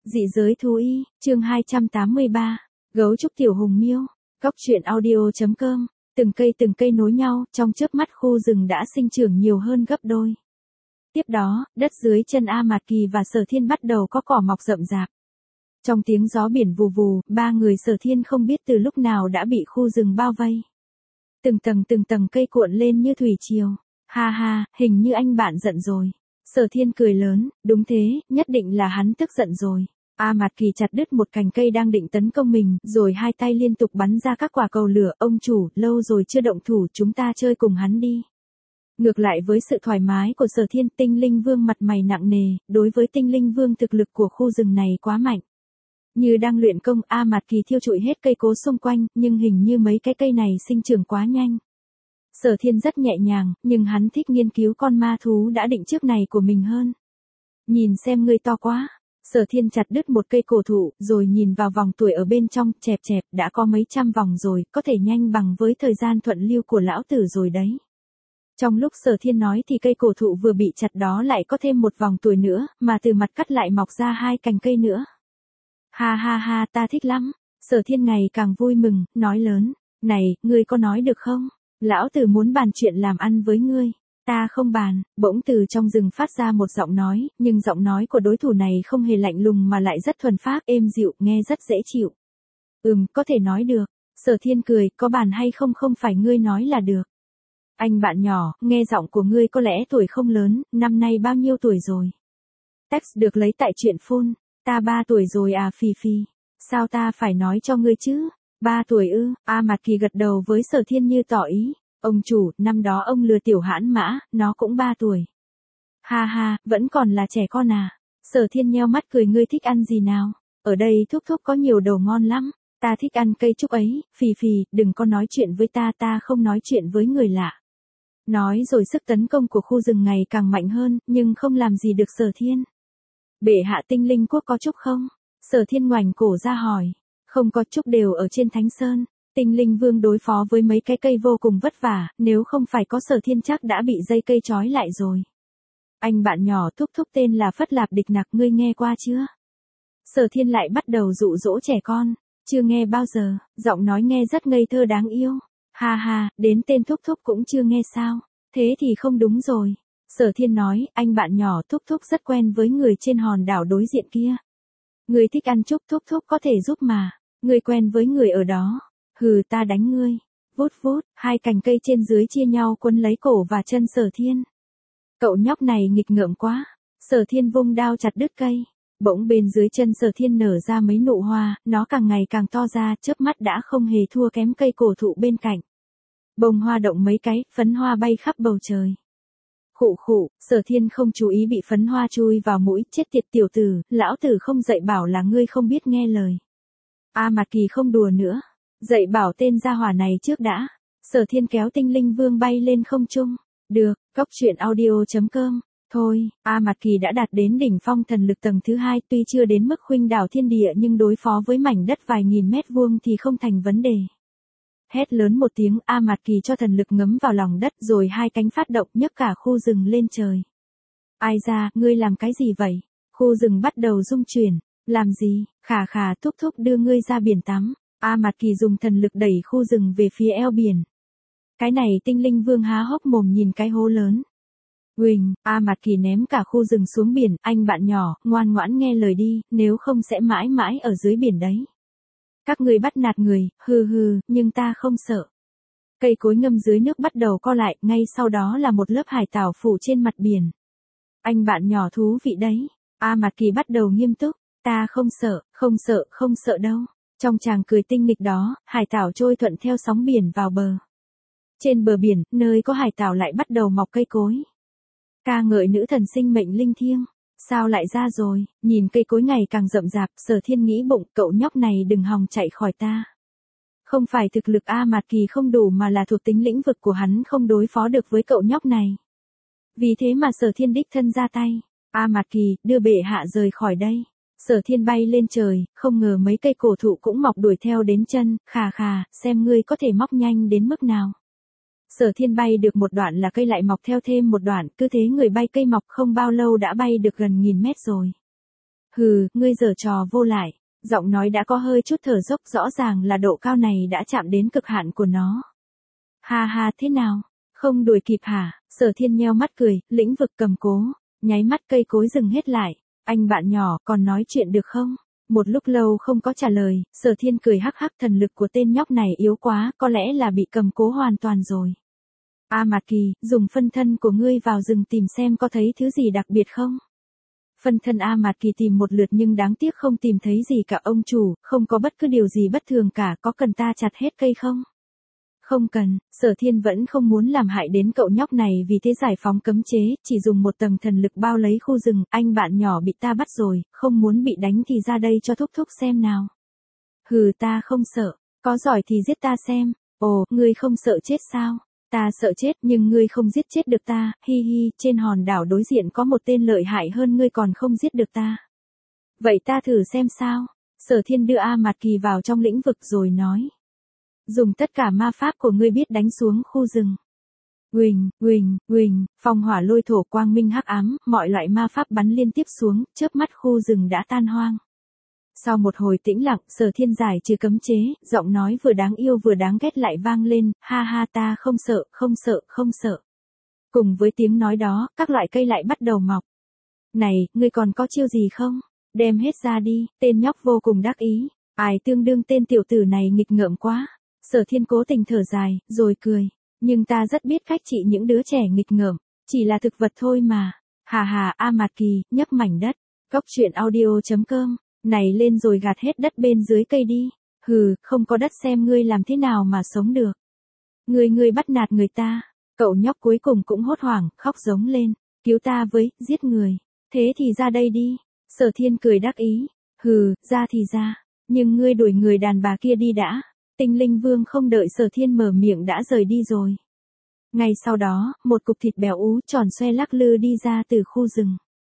Dị giới thú y, chương 283, gấu trúc tiểu hùng miêu, góc truyện audio.com, từng cây nối nhau, trong chớp mắt khu rừng đã sinh trưởng nhiều hơn gấp đôi. Tiếp đó, đất dưới chân A Mạt Kỳ và Sở Thiên bắt đầu có cỏ mọc rậm rạp. Trong tiếng gió biển vù vù, ba người Sở Thiên không biết từ lúc nào đã bị khu rừng bao vây. Từng tầng cây cuộn lên như thủy triều. Ha ha, hình như anh bạn giận rồi. Sở Thiên cười lớn, đúng thế, nhất định là hắn tức giận rồi. A Mạt Kỳ chặt đứt một cành cây đang định tấn công mình, rồi hai tay liên tục bắn ra các quả cầu lửa. Ông chủ, lâu rồi chưa động thủ, chúng ta chơi cùng hắn đi. Ngược lại với sự thoải mái của Sở Thiên, Tinh Linh Vương mặt mày nặng nề, đối với Tinh Linh Vương thực lực của khu rừng này quá mạnh. Như đang luyện công, A Mạt Kỳ thiêu trụi hết cây cố xung quanh, nhưng hình như mấy cái cây này sinh trưởng quá nhanh. Sở Thiên rất nhẹ nhàng, nhưng hắn thích nghiên cứu con ma thú đã định trước này của mình hơn. Nhìn xem ngươi to quá. Sở Thiên chặt đứt một cây cổ thụ, rồi nhìn vào vòng tuổi ở bên trong, chẹp, đã có mấy trăm vòng rồi, có thể nhanh bằng với thời gian thuận lưu của lão tử rồi đấy. Trong lúc Sở Thiên nói thì cây cổ thụ vừa bị chặt đó lại có thêm một vòng tuổi nữa, mà từ mặt cắt lại mọc ra hai cành cây nữa. Ha ha ha, ta thích lắm. Sở Thiên ngày càng vui mừng, nói lớn, này, ngươi có nói được không? Lão tử muốn bàn chuyện làm ăn với ngươi. Ta không bàn. Bỗng từ trong rừng phát ra một giọng nói, nhưng giọng nói của đối thủ này không hề lạnh lùng mà lại rất thuần phác, êm dịu, nghe rất dễ chịu. Có thể nói được. Sở Thiên cười, có bàn hay không không phải ngươi nói là được. Anh bạn nhỏ, nghe giọng của ngươi có lẽ tuổi không lớn, năm nay bao nhiêu tuổi rồi? Text được lấy tại truyện phone. Ta 3 tuổi rồi à, phì phì. Sao ta phải nói cho ngươi chứ? 3 tuổi ư? A Mạt Kỳ gật đầu với Sở Thiên như tỏ ý. Ông chủ, năm đó ông lừa tiểu hãn mã, nó cũng 3 tuổi. Ha ha, vẫn còn là trẻ con à? Sở Thiên nheo mắt cười, ngươi thích ăn gì nào? Ở đây thúc có nhiều đồ ngon lắm. Ta thích ăn cây trúc ấy, phì phì, đừng có nói chuyện với ta không nói chuyện với người lạ. Nói rồi sức tấn công của khu rừng ngày càng mạnh hơn, nhưng không làm gì được Sở Thiên. Bệ hạ Tinh Linh quốc có trúc không? Sở Thiên ngoảnh cổ ra hỏi. Không có, trúc đều ở trên Thánh Sơn. Tinh Linh Vương đối phó với mấy cái cây vô cùng vất vả, nếu không phải có Sở Thiên chắc đã bị dây cây trói lại rồi. Anh bạn nhỏ thúc tên là Phất Lạp Địch Nặc, ngươi nghe qua chưa? Sở Thiên lại bắt đầu dụ dỗ trẻ con. Chưa nghe bao giờ, giọng nói nghe rất ngây thơ đáng yêu. Ha ha, đến tên thúc cũng chưa nghe sao? Thế thì không đúng rồi. Sở Thiên nói, anh bạn nhỏ thúc rất quen với người trên hòn đảo đối diện kia. Người thích ăn trúc, thúc có thể giúp mà. Người quen với người ở đó. Hừ, ta đánh ngươi. Vút, hai cành cây trên dưới chia nhau quấn lấy cổ và chân Sở Thiên. Cậu nhóc này nghịch ngợm quá. Sở Thiên vung đao chặt đứt cây. Bỗng bên dưới chân Sở Thiên nở ra mấy nụ hoa, nó càng ngày càng to ra, chớp mắt đã không hề thua kém cây cổ thụ bên cạnh. Bông hoa động mấy cái, phấn hoa bay khắp bầu trời. Khụ, Sở Thiên không chú ý bị phấn hoa chui vào mũi, chết tiệt tiểu tử, lão tử không dạy bảo là ngươi không biết nghe lời. A Mạt Kỳ không đùa nữa, dạy bảo tên gia hỏa này trước đã. Sở Thiên kéo Tinh Linh Vương bay lên không trung. Được, góc truyện audio.com. Thôi, A Mạt Kỳ đã đạt đến đỉnh phong thần lực tầng thứ 2, tuy chưa đến mức khuynh đảo thiên địa nhưng đối phó với mảnh đất vài nghìn mét vuông thì không thành vấn đề. Hét lớn một tiếng, A Mạt Kỳ cho thần lực ngấm vào lòng đất rồi hai cánh phát động nhấc cả khu rừng lên trời. Ai ra, ngươi làm cái gì vậy? Khu rừng bắt đầu rung chuyển. Làm gì? Khà, thúc đưa ngươi ra biển tắm. A Mạt Kỳ dùng thần lực đẩy khu rừng về phía eo biển. Cái này Tinh Linh Vương há hốc mồm nhìn cái hố lớn. Huỳnh, A Mạt Kỳ ném cả khu rừng xuống biển, anh bạn nhỏ, ngoan ngoãn nghe lời đi, nếu không sẽ mãi mãi ở dưới biển đấy. Các ngươi bắt nạt người, hừ, nhưng ta không sợ. Cây cối ngâm dưới nước bắt đầu co lại, ngay sau đó là một lớp hải tảo phủ trên mặt biển. Anh bạn nhỏ thú vị đấy. A Mạt Kỳ bắt đầu nghiêm túc, ta không sợ đâu. Trong tràng cười tinh nghịch đó, hải tảo trôi thuận theo sóng biển vào bờ. Trên bờ biển, nơi có hải tảo lại bắt đầu mọc cây cối. Ca ngợi nữ thần sinh mệnh linh thiêng. Sao lại ra rồi? Nhìn cây cối ngày càng rậm rạp, Sở Thiên nghĩ bụng, cậu nhóc này đừng hòng chạy khỏi ta. Không phải thực lực A Mạt Kỳ không đủ mà là thuộc tính lĩnh vực của hắn không đối phó được với cậu nhóc này. Vì thế mà Sở Thiên đích thân ra tay. A Mạt Kỳ, đưa bệ hạ rời khỏi đây. Sở Thiên bay lên trời, không ngờ mấy cây cổ thụ cũng mọc đuổi theo đến chân, khà, xem ngươi có thể móc nhanh đến mức nào. Sở Thiên bay được một đoạn là cây lại mọc theo thêm một đoạn, cứ thế người bay cây mọc không bao lâu đã bay được gần 1000 mét rồi. Hừ, ngươi giở trò vô lại. Giọng nói đã có hơi chút thở dốc, rõ ràng là độ cao này đã chạm đến cực hạn của nó. Ha ha, thế nào? Không đuổi kịp hả? Sở Thiên nheo mắt cười, lĩnh vực cầm cố, nháy mắt cây cối dừng hết lại. Anh bạn nhỏ, còn nói chuyện được không? Một lúc lâu không có trả lời, Sở Thiên cười hắc hắc, thần lực của tên nhóc này yếu quá, có lẽ là bị cầm cố hoàn toàn rồi. A Mạt Kỳ, dùng phân thân của ngươi vào rừng tìm xem có thấy thứ gì đặc biệt không? Phân thân A Mạt Kỳ tìm một lượt nhưng đáng tiếc không tìm thấy gì cả ông chủ, không có bất cứ điều gì bất thường cả, có cần ta chặt hết cây không? Không cần, Sở Thiên vẫn không muốn làm hại đến cậu nhóc này, vì thế giải phóng cấm chế, chỉ dùng một tầng thần lực bao lấy khu rừng. Anh bạn nhỏ bị ta bắt rồi, không muốn bị đánh thì ra đây cho thúc thúc xem nào. Hừ, ta không sợ, có giỏi thì giết ta xem. Ồ, ngươi không sợ chết sao? Ta sợ chết nhưng ngươi không giết chết được ta, hi hi, trên hòn đảo đối diện có một tên lợi hại hơn ngươi còn không giết được ta. Vậy ta thử xem sao. Sở Thiên đưa A Mạt Kỳ vào trong lĩnh vực rồi nói. Dùng tất cả ma pháp của ngươi biết đánh xuống khu rừng. Uỳnh, uỳnh, uỳnh, phong hỏa lôi thổ quang minh hắc ám, mọi loại ma pháp bắn liên tiếp xuống, chớp mắt khu rừng đã tan hoang. Sau một hồi tĩnh lặng, Sở Thiên giải trừ cấm chế, giọng nói vừa đáng yêu vừa đáng ghét lại vang lên, ha ha, ta không sợ, không sợ, không sợ. Cùng với tiếng nói đó, các loại cây lại bắt đầu mọc. Này, ngươi còn có chiêu gì không? Đem hết ra đi, tên nhóc vô cùng đắc ý. Ai tương đương tên tiểu tử này nghịch ngợm quá. Sở Thiên cố tình thở dài, rồi cười. Nhưng ta rất biết cách trị những đứa trẻ nghịch ngợm, chỉ là thực vật thôi mà. Hà hà, A Mạt Kỳ, nhấp mảnh đất. Góc truyện audio.com. Này lên rồi gạt hết đất bên dưới cây đi. Hừ, không có đất xem ngươi làm thế nào mà sống được. Ngươi bắt nạt người ta. Cậu nhóc cuối cùng cũng hốt hoảng, khóc giống lên. Cứu ta với, giết người. Thế thì ra đây đi. Sở Thiên cười đắc ý. Hừ, ra thì ra. Nhưng ngươi đuổi người đàn bà kia đi đã. Tinh Linh Vương không đợi Sở Thiên mở miệng đã rời đi rồi. Ngay sau đó, một cục thịt béo ú tròn xoe lắc lư đi ra từ khu rừng.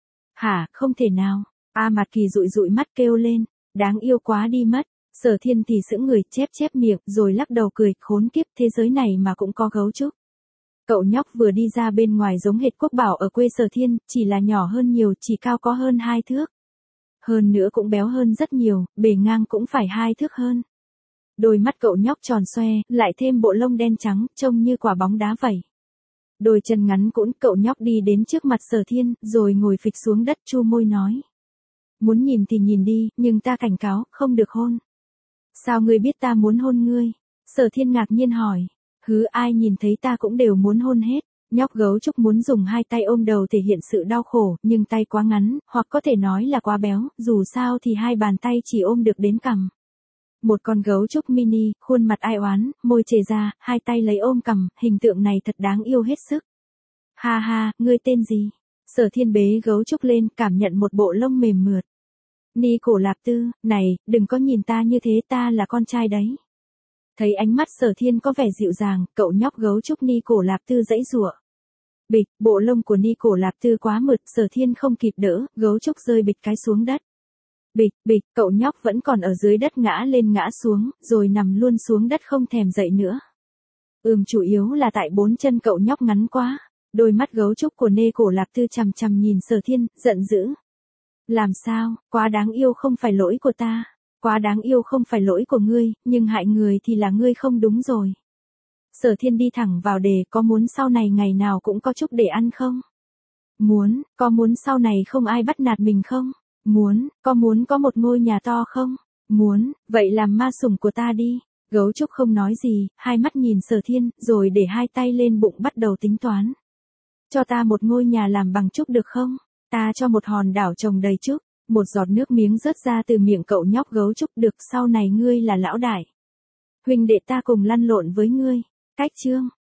Hả, không thể nào. A Mạt Kỳ dụi dụi mắt kêu lên. Đáng yêu quá đi mất. Sở Thiên thì sững người, chép chép miệng, rồi lắc đầu cười, khốn kiếp, thế giới này mà cũng có gấu trúc. Cậu nhóc vừa đi ra bên ngoài giống hệt Quốc Bảo ở quê Sở Thiên, chỉ là nhỏ hơn nhiều, chỉ cao có hơn 2 thước. Hơn nữa cũng béo hơn rất nhiều, bề ngang cũng phải 2 thước hơn. Đôi mắt cậu nhóc tròn xoe, lại thêm bộ lông đen trắng, trông như quả bóng đá vậy. Đôi chân ngắn cũn, cậu nhóc đi đến trước mặt Sở Thiên, rồi ngồi phịch xuống đất chu môi nói. Muốn nhìn thì nhìn đi, nhưng ta cảnh cáo, không được hôn. Sao ngươi biết ta muốn hôn ngươi? Sở Thiên ngạc nhiên hỏi. Hứ, ai nhìn thấy ta cũng đều muốn hôn hết. Nhóc gấu trúc muốn dùng 2 tay ôm đầu thể hiện sự đau khổ, nhưng tay quá ngắn, hoặc có thể nói là quá béo, dù sao thì 2 bàn tay chỉ ôm được đến cằm. Một con gấu trúc mini, khuôn mặt ai oán, môi chề ra, 2 tay lấy ôm cằm, hình tượng này thật đáng yêu hết sức. Ha ha, ngươi tên gì? Sở Thiên bế gấu trúc lên, cảm nhận một bộ lông mềm mượt. Ni Cổ Lạp Tư, này, đừng có nhìn ta như thế, ta là con trai đấy. Thấy ánh mắt Sở Thiên có vẻ dịu dàng, cậu nhóc gấu trúc Ni Cổ Lạp Tư giãy giụa. Bịch, bộ lông của Ni Cổ Lạp Tư quá mượt, Sở Thiên không kịp đỡ, gấu trúc rơi bịch cái xuống đất. Bịch, bịch, cậu nhóc vẫn còn ở dưới đất ngã lên ngã xuống, rồi nằm luôn xuống đất không thèm dậy nữa. Chủ yếu là tại 4 chân cậu nhóc ngắn quá. Đôi mắt gấu trúc của Ni Cổ Lạp Tư chằm chằm nhìn Sở Thiên, giận dữ. Làm sao, quá đáng yêu không phải lỗi của ta. Quá đáng yêu không phải lỗi của ngươi, nhưng hại người thì là ngươi không đúng rồi. Sở Thiên đi thẳng vào đề, có muốn sau này ngày nào cũng có chút để ăn không? Muốn, có muốn sau này không ai bắt nạt mình không? Muốn có một ngôi nhà to không? Muốn, vậy làm ma sủng của ta đi. Gấu trúc không nói gì, hai mắt nhìn Sở Thiên, rồi để 2 tay lên bụng bắt đầu tính toán. Cho ta một ngôi nhà làm bằng trúc được không? Ta cho một hòn đảo trồng đầy trúc. Một giọt nước miếng rớt ra từ miệng cậu nhóc gấu trúc, được, sau này ngươi là lão đại. Huynh đệ ta cùng lăn lộn với ngươi. Cách chương.